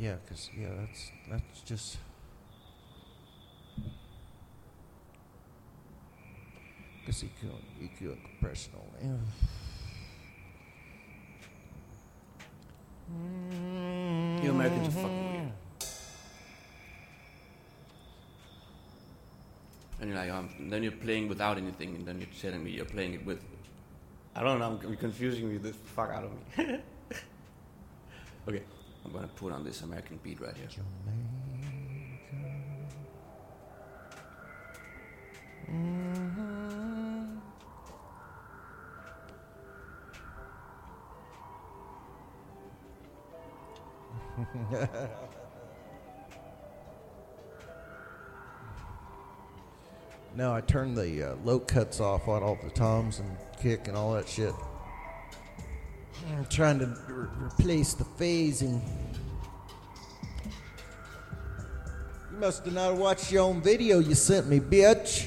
Yeah, because, that's just... Because EQ and compression only. You Americans are fucking weird. And you're like, then you're playing without anything, and then you're telling me you're playing it with. I don't know, you're confusing me the fuck out of me. Okay, I'm gonna put on this American beat right here. Now I turn the low cuts off on all the toms and kick and all that shit. I'm trying to replace the phasing. You must have not watched your own video you sent me, bitch.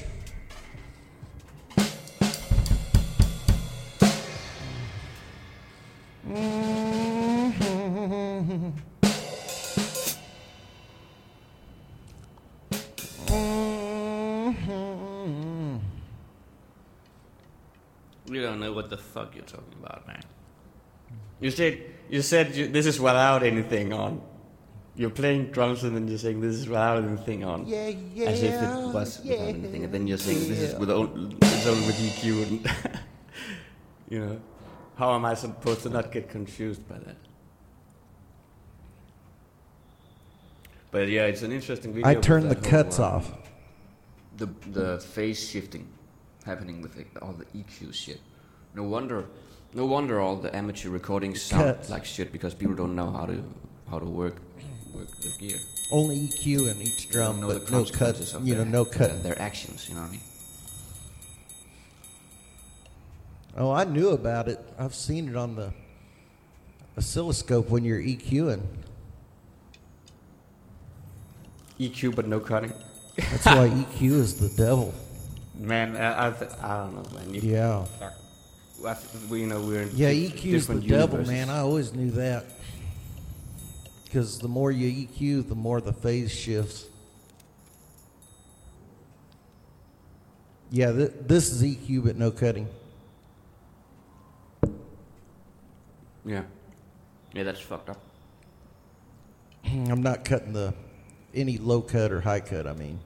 You don't know what the fuck you're talking about, man. You said this is without anything on. You're playing drums and then you're saying this is without anything on. Yeah, yeah. As if it was without anything. And then you're saying this is it's only with EQ. And you know, how am I supposed to not get confused by that? But yeah, it's an interesting video. I turned the cuts off. The phase shifting happening with all the EQ shit. No wonder all the amateur recordings sound like shit because people don't know how to work the gear. Only EQ in each drum, but no cuts. No cut. Their actions, you know what I mean? Oh, I knew about it. I've seen it on the oscilloscope when you're EQing. EQ, but no cutting. That's why EQ is the devil. Man, I don't know, man. Yeah. We're in EQ is the devil, man. I always knew that. Because the more you EQ, the more the phase shifts. Yeah, this is EQ, but no cutting. Yeah, that's fucked up. I'm not cutting any low cut or high cut, I mean.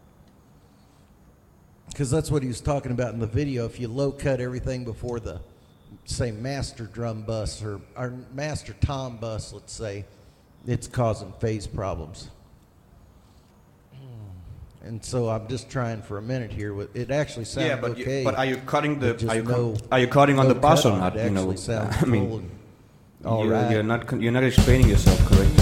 Because that's what he was talking about in the video. If you low cut everything before the, say, master drum bus or master tom bus, let's say, it's causing phase problems. And so I'm just trying for a minute here. It actually sounds okay. But are you cutting are you cutting on the bus or not? It actually sounds cool and all right. You're not explaining yourself correctly.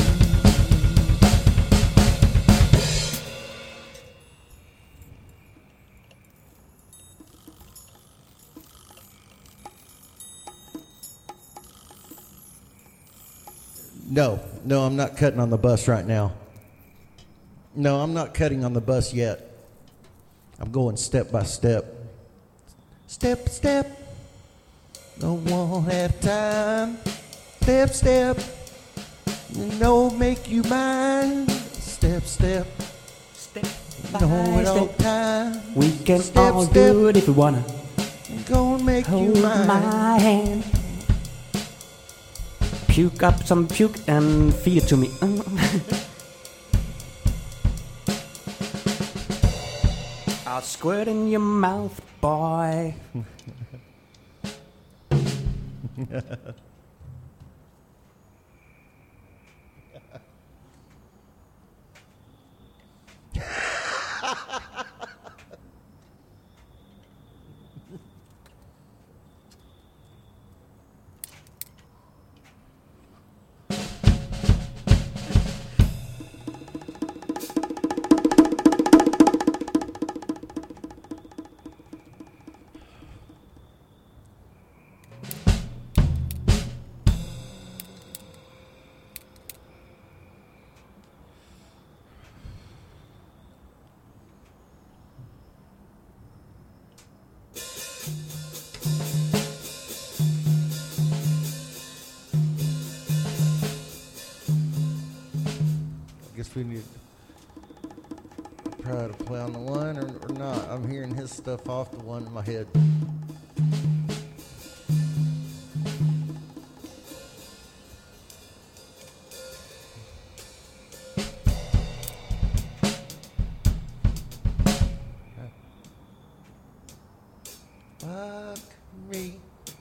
No, I'm not cutting on the bus right now. No, I'm not cutting on the bus yet. I'm going step by step. Step, step. No one have time. Step, step. Make you mine. Step, step. Step No, it all time. We can step, all step. do it if we wanna. Go and make you Hold mine. my hand. Puke up some puke and feed it to me. I'll squirt in your mouth, boy. if we need try to play on the one or not. I'm hearing his stuff off the one in my head. Fuck me.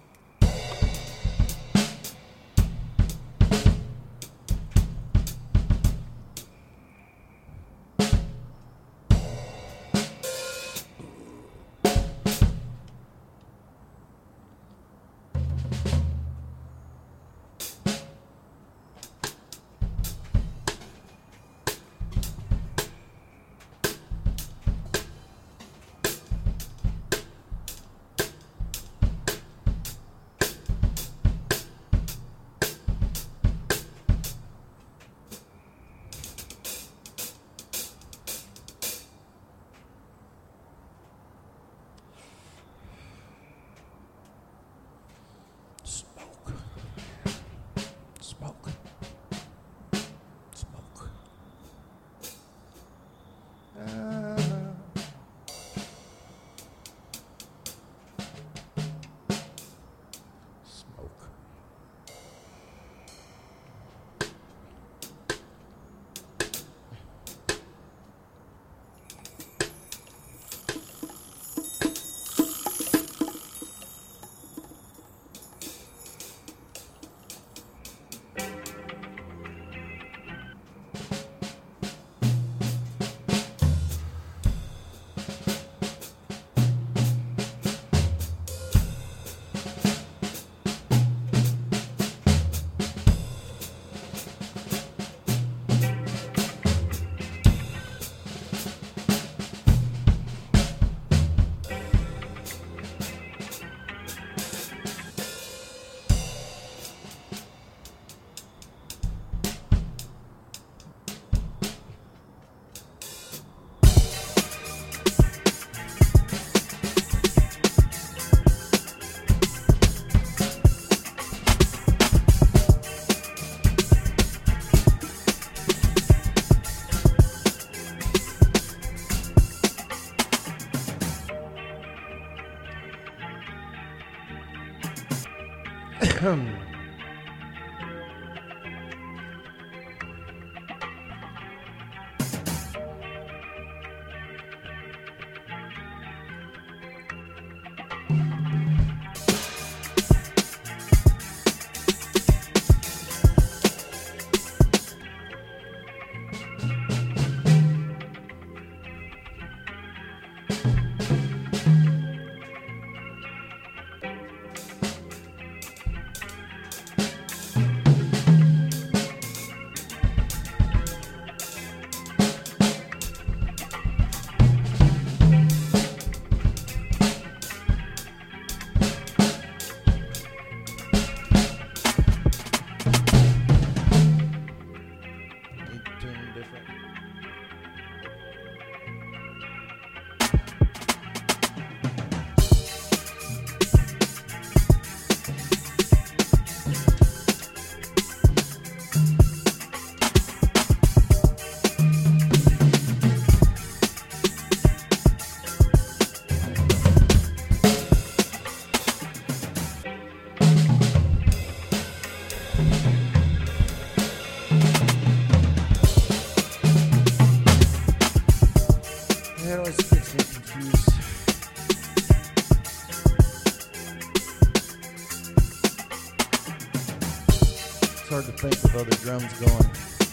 Hard to think with other drums going.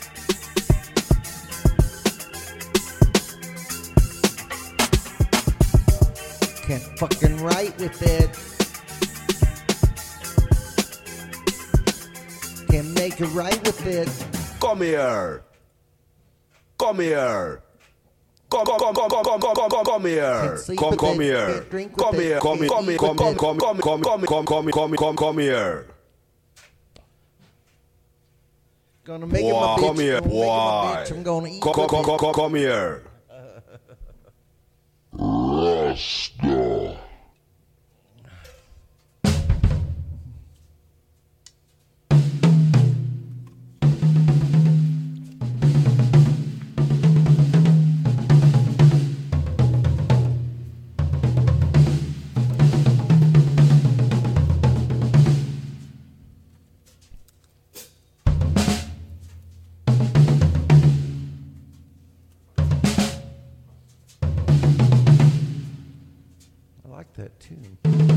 Can't fucking write with it. Can't make it right with it. Come here. Come here. Come here. Come here. Come here. Come here. Gonna make him a bitch. Come here. Why? I'm gonna eat. Come here. Rasta. that tune.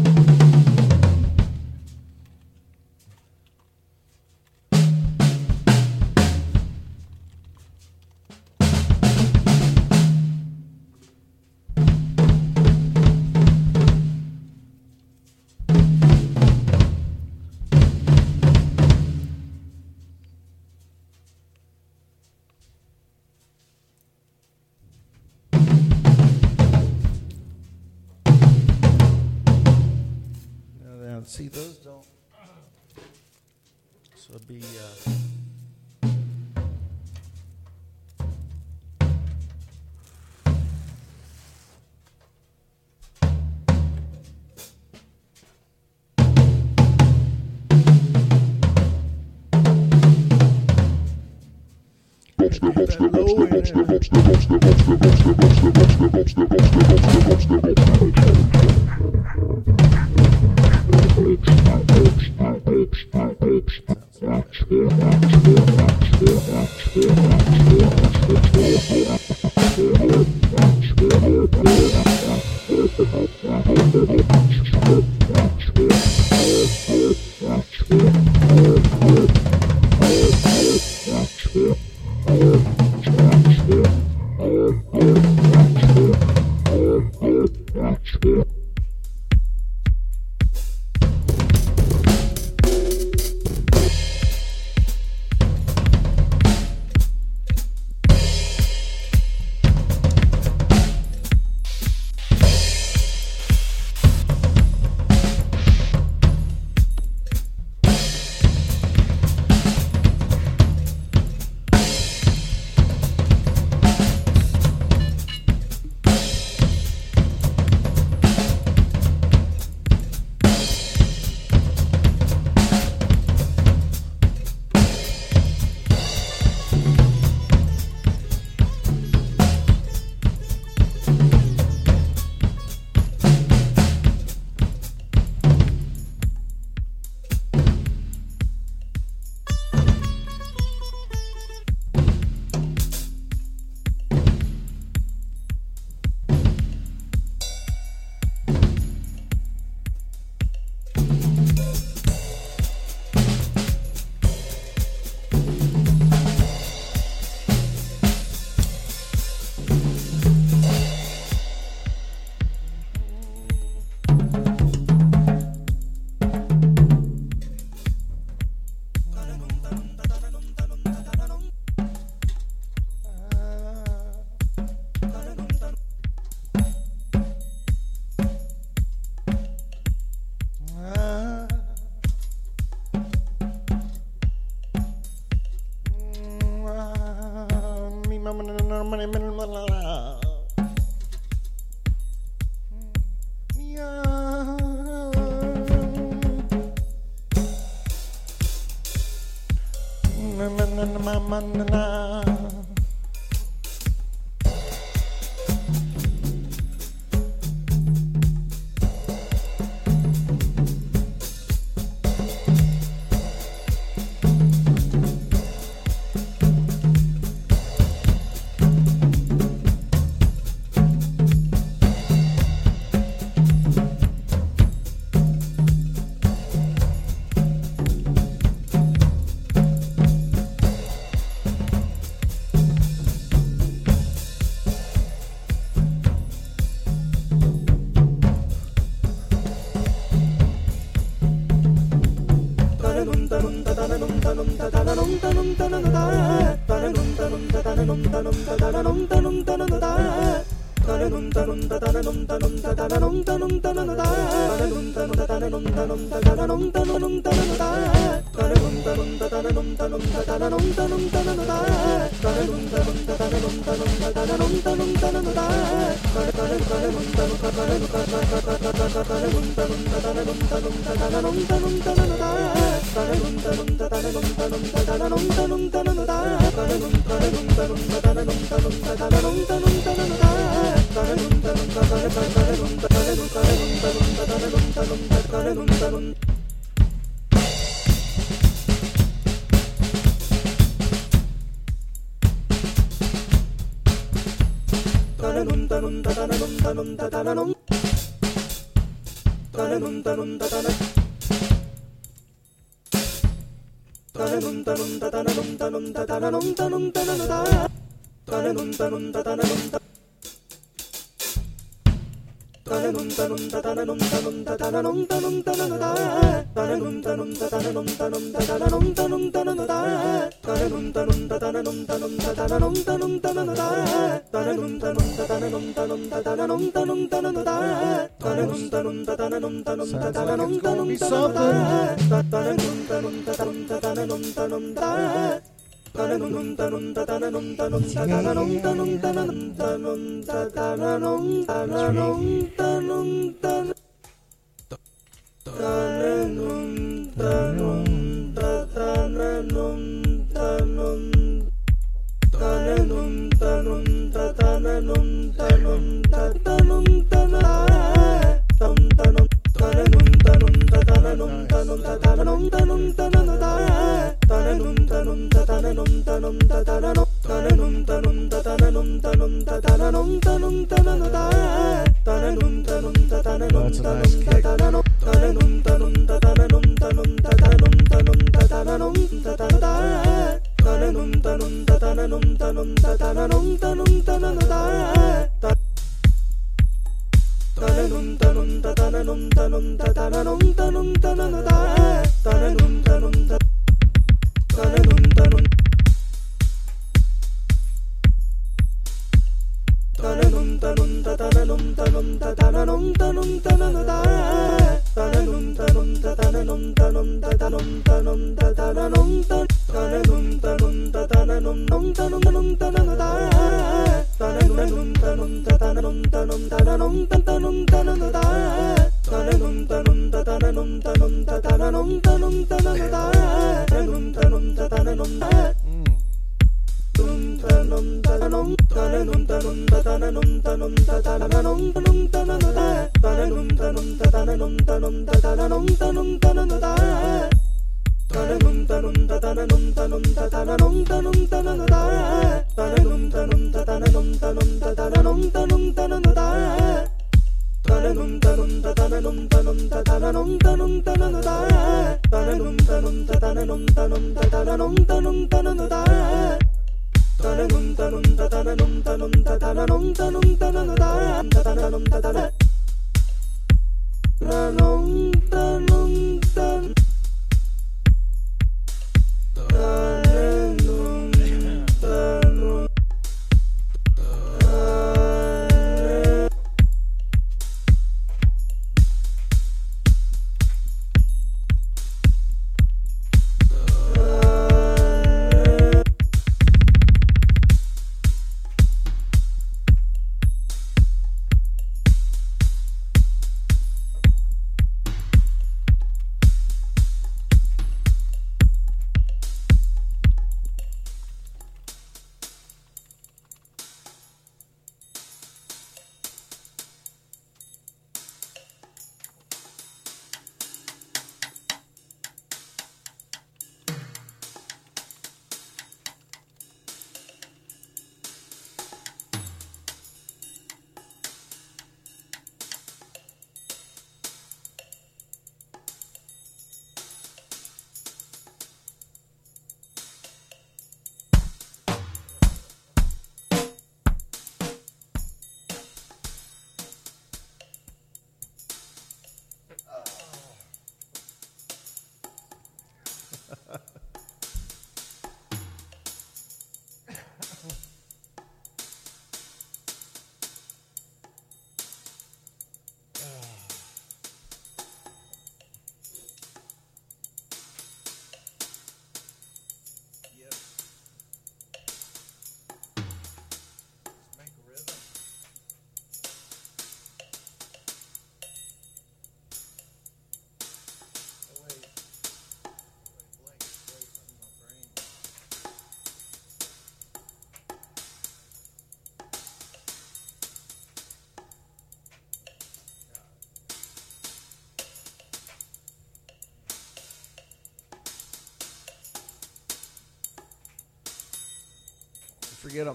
See, those don't. So it'd be. Forget them.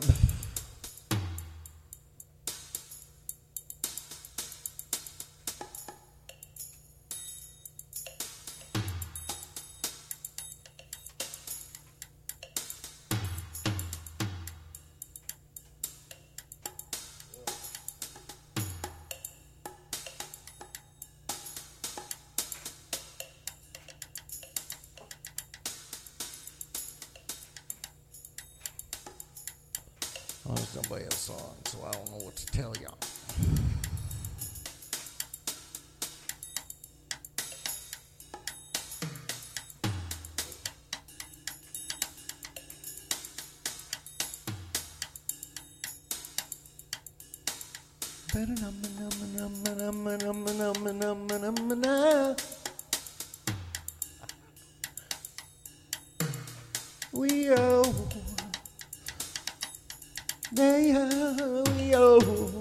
There's nobody else on, so I don't know what to tell y'all. We oh, they oh, we oh.